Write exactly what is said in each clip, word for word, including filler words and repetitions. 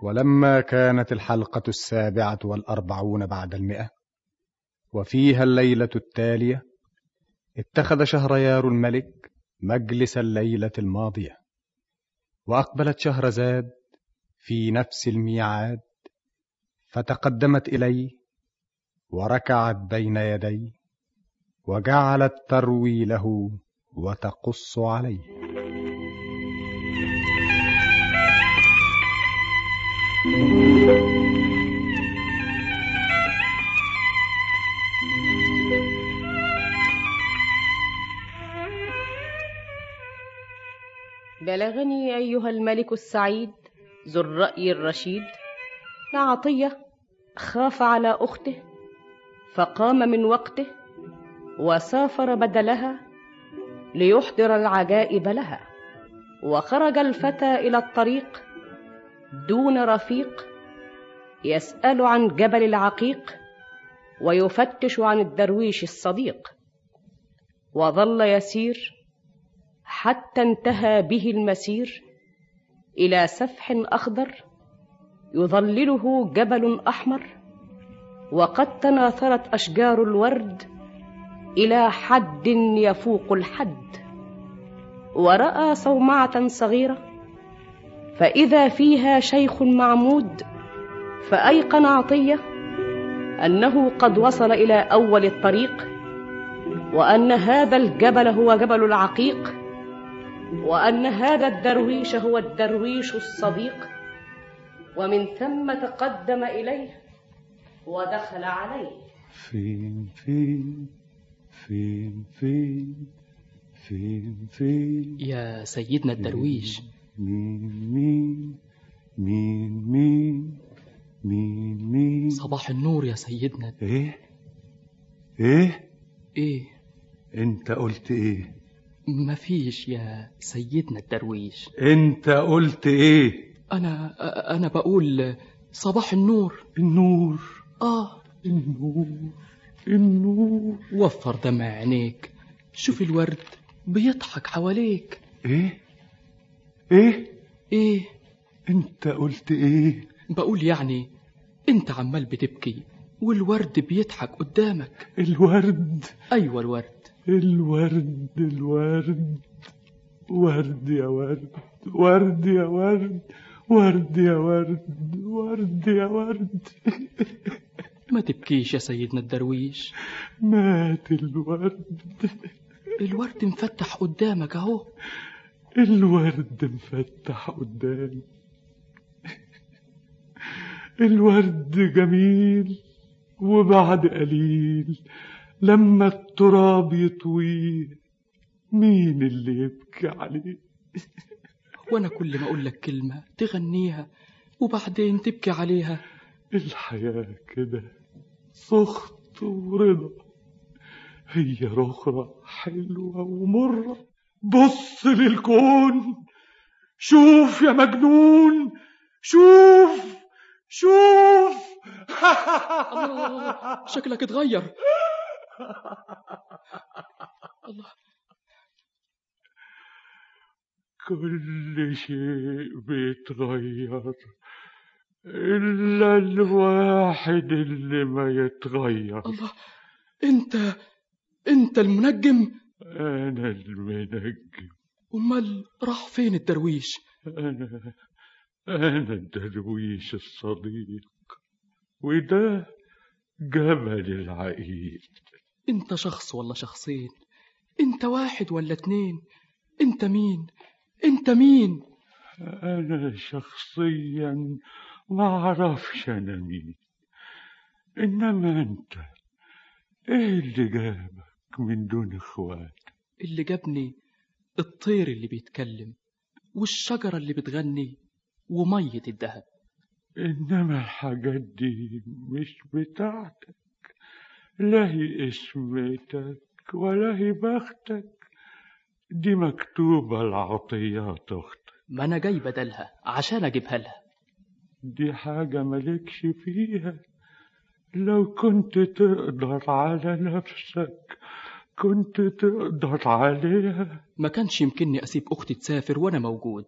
ولما كانت الحلقة السابعة والأربعون بعد المئة وفيها الليلة التالية، اتخذ شهريار الملك مجلس الليلة الماضية، وأقبلت شهرزاد في نفس الميعاد، فتقدمت إليه وركعت بين يديه، وجعلت تروي له وتقص عليه. بلغني أيها الملك السعيد ذو الرأي الرشيد أن عطية خاف على أخته، فقام من وقته وسافر بدلها ليحضر العجائب لها. وخرج الفتى إلى الطريق دون رفيق، يسأل عن جبل العقيق ويفتش عن الدرويش الصديق. وظل يسير حتى انتهى به المسير إلى سفح أخضر يظلله جبل أحمر، وقد تناثرت أشجار الورد إلى حد يفوق الحد. ورأى صومعة صغيرة فإذا فيها شيخ معمود، فأيقن عطية أنه قد وصل إلى أول الطريق، وأن هذا الجبل هو جبل العقيق، وأن هذا الدرويش هو الدرويش الصديق. ومن ثم تقدم إليه ودخل عليه. فين فين فين فين فين فين يا سيدنا الدرويش. مين مين مين مين مين مين صباح النور يا سيدنا. ايه ايه ايه انت قلت ايه؟ مفيش يا سيدنا الدرويش. انت قلت ايه؟ انا انا بقول صباح النور. النور؟ اه النور النور. وفر دمع عينيك، شوف الورد بيضحك حواليك. ايه ايه ايه انت قلت ايه؟ بقول يعني انت عمال بتبكي والورد بيضحك قدامك. الورد؟ ايوه الورد. الورد الورد ورد يا ورد، ورد يا ورد، ورد يا ورد، ورد يا ورد. ما تبكيش يا سيدنا الدرويش. مات الورد. الورد مفتح قدامك اهو. الورد مفتح قدامي. الورد جميل، وبعد قليل لما التراب يطويه مين اللي يبكي عليه؟ وانا كل ما اقول لك كلمة تغنيها وبعدين تبكي عليها. الحياة كده سخط ورضا، هي رخرة حلوة ومرة. بص للكون، شوف يا مجنون، شوف شوف. الله، شكلك اتغير. الله، كل شيء بيتغير إلا الواحد اللي ما يتغير. الله، انت انت المنجم؟ أنا المنجم. امال راح فين الدرويش؟ أنا أنا الدرويش الصديق، وده جبل العقيق. انت شخص ولا شخصين؟ انت واحد ولا اتنين؟ انت مين؟ انت مين؟ أنا شخصيا ما أعرفش أنا مين، إنما أنت إيه اللي جابك من دون إخوات؟ اللي جابني الطير اللي بيتكلم، والشجرة اللي بتغني، ومية الدهب. إنما الحاجات دي مش بتاعتك، لا هي اسمتك ولا هي بختك، دي مكتوبة لعطيات أختك. ما أنا جاي بدلها عشان أجيبها لها. دي حاجة مالكش فيها، لو كنت تقدر على نفسك كنت تقدر عليها. ما كانش يمكنني أسيب أختي تسافر وأنا موجود.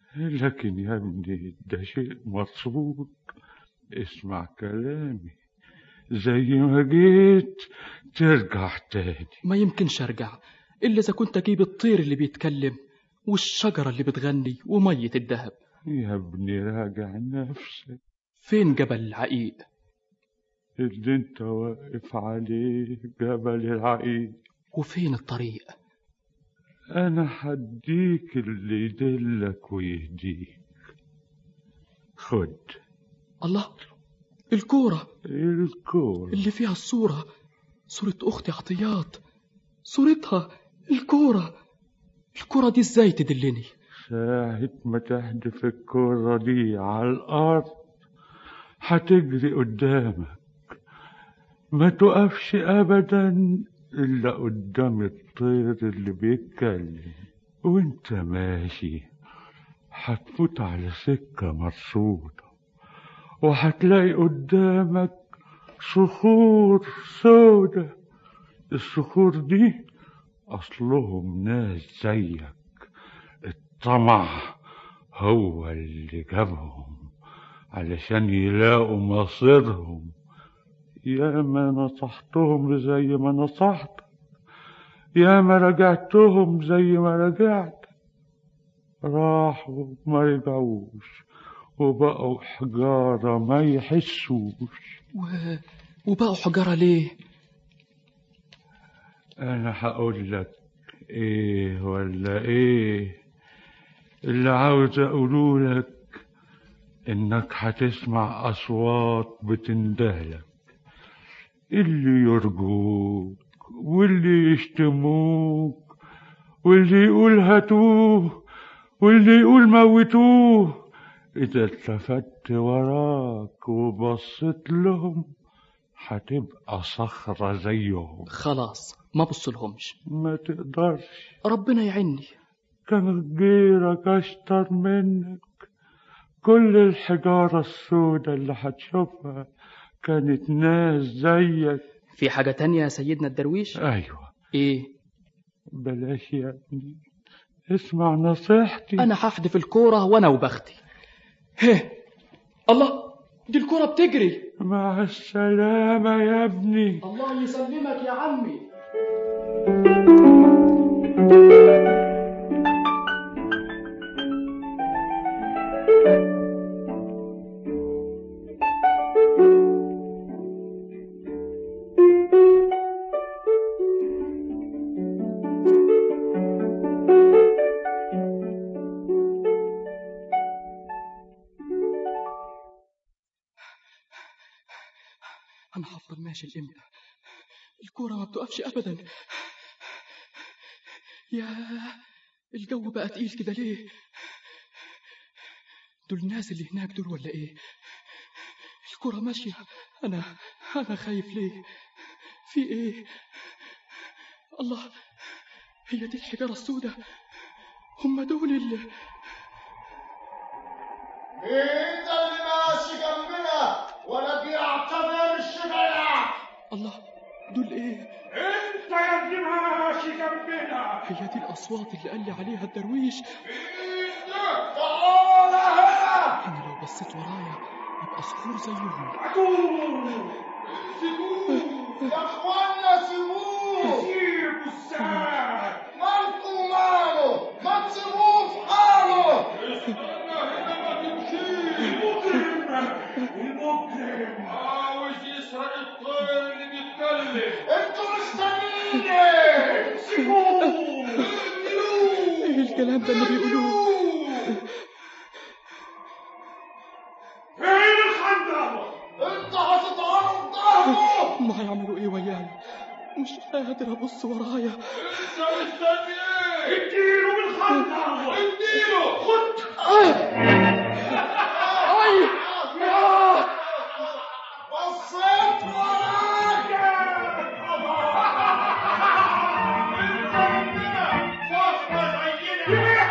لكن يا ابني ده شيء مظبوط. اسمع كلامي، زي ما جيت ترجع تاني. ما يمكنش ارجع الا اذا كنت اجيب الطير اللي بيتكلم والشجرة اللي بتغني ومية الدهب. يا ابني راجع نفسك. فين جبل العقيق؟ اللي انت واقف عليه جبل العقيق. وفين الطريق؟ انا حديك اللي يدلك ويهديك. خد. الله، الكورة الكورة اللي فيها الصورة، صورة أختي عطيات، صورتها الكورة. الكورة دي ازاي تدلني؟ ساعة ما تحدف الكورة دي على الأرض هتجري قدامك، ما تقفش أبدا إلا قدام الطير اللي بيتكلم. وانت ماشي هتفوت على سكة مرصودة، وهتلاقي قدامك صخور سودة. الصخور دي أصلهم ناس زيك، الطمع هو اللي جابهم علشان يلاقوا مصيرهم. يا ما نصحتهم زي ما نصحتك، يا ما رجعتهم زي ما رجعت، راحوا ما رجعوش وبقوا حجارة ما يحسوش. و... وبقوا حجارة ليه؟ أنا هقول لك إيه ولا إيه؟ اللي عاوز أقوله لك إنك هتسمع أصوات بتندهلك، اللي يرجوك واللي يشتموك واللي يقول هاتوه واللي يقول موتوه. إذا التفت وراك وبصيت لهم هتبقى صخرة زيهم. خلاص ما بصلهمش. ما تقدرش، ربنا يعيني. كان غيرك أشطر منك. كل الحجارة السوداء اللي هتشوفها كانت ناس زيك. في حاجة تانية يا سيدنا الدرويش؟ أيوة. إيه؟ بلاش يا ابني، اسمع نصيحتي. أنا هحدف الكورة وأنا وبختي. هه، الله، دي الكورة بتجري. مع السلامة يا ابني. الله يسلمك يا عمي. أنا هفضل ماشي الإمتى؟ الكورة ما بتقفش أبدا. يا الجو بقى تقيل كده ليه؟ دول الناس اللي هناك دول ولا إيه؟ الكورة ماشية، أنا أنا خايف ليه؟ في إيه؟ الله، هي دي الحجارة السوداء؟ هم دول اللي مين ده اللي ماشي جنبنا ولا بيعتبر الشبع؟ الله، دول ايه؟ انت يا ابني ماشي جنبنا. هي دي الاصوات اللي قال لي عليها الدرويش. مين ده؟ تعال هنا. انا لو بصيت ورايا ابقى صخور زيهم. عدو سيبوه يا اخوانا، سيبوه. سيبوا الساعة، مالكوا ماله؟ ما تسيبوه في حاله. المجرم عاوز يسرق الطير اللي بيتكلم. انتوا مستنيين ايه؟ امسكوه اقتلوه. ايه الكلام ده اللي بيقولوه؟ فين الخندق؟ انت هتتعرض ظهره. هم هيعملوا ايه وياي؟ مش قادر ابص ورايا. انت مستني ايه؟ اديله بالخندق، اديله. خد. اي بصيت وراك. صفقة زينا.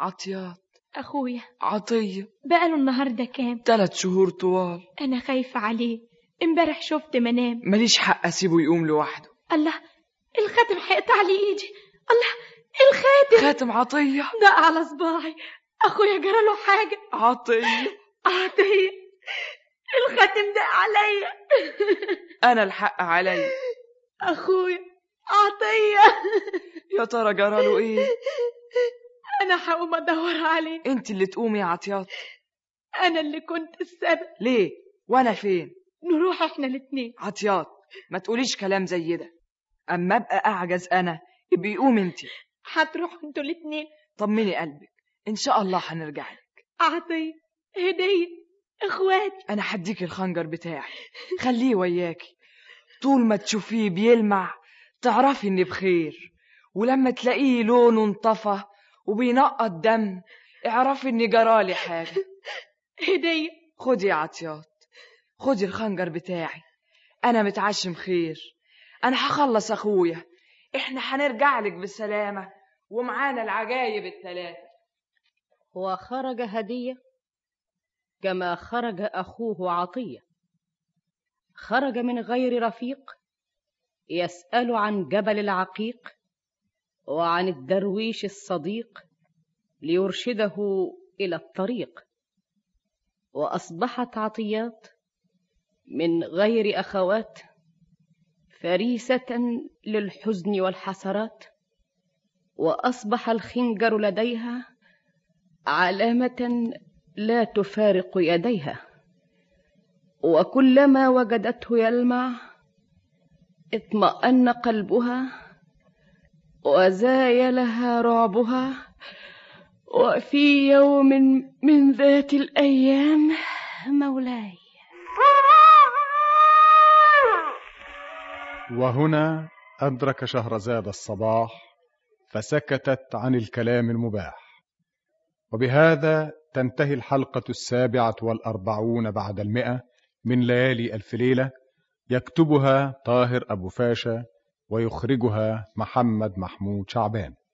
عطيات. أخويا عطية بقاله النهاردة كام؟ ثلاث شهور طوال. أنا خايفة عليه، امبارح شفت منام. ماليش حق أسيبه يقوم لوحده. الله، الخاتم هيقطع لي إيدي. الله، الخاتم. خاتم عطية ده على صباعي. أخويا جراله حاجة. عطية عطية، الخاتم ده عليا. أنا الحق علي. أخويا عطية، يا ترى جراله إيه؟ أنا هقوم أدور عليه. أنت اللي تقومي يا عطيات. أنا اللي كنت السبب. ليه؟ وأنا فين؟ نروح إحنا الاتنين. عطيات ما تقوليش كلام زي ده. أما أبقى أعجز أنا يبقى يقوم أنت. هتروحوا انتوا الاتنين. طمني قلبك، إن شاء الله هنرجع لك. عطية، هدية، إخواتي. أنا هديك الخنجر بتاعي، خليه وياكي. طول ما تشوفيه بيلمع تعرفي إني بخير، ولما تلاقيه لونه انطفى وبينقط دم اعرفي إني جرالي حاجة. هدية. خدي يا عطيات، خدي الخنجر بتاعي. أنا متعشم خير، أنا هخلص أخويا. إحنا هنرجع لك بالسلامة ومعانا العجايب الثلاثة. وخرج هدية كما خرج أخوه عطية. خرج من غير رفيق يسأل عن جبل العقيق وعن الدرويش الصديق ليرشده إلى الطريق. وأصبحت عطيات من غير أخوات فريسة للحزن والحسرات، وأصبح الخنجر لديها علامة لا تفارق يديها، وكلما وجدته يلمع اطمأن قلبها وزايلها رعبها. وفي يوم من ذات الأيام مولاي. وهنا أدرك شهرزاد الصباح فسكتت عن الكلام المباح. وبهذا تنتهي الحلقة السابعة والأربعون بعد المئة من ليالي ألف ليلة، يكتبها طاهر أبو فاشا ويخرجها محمد محمود شعبان.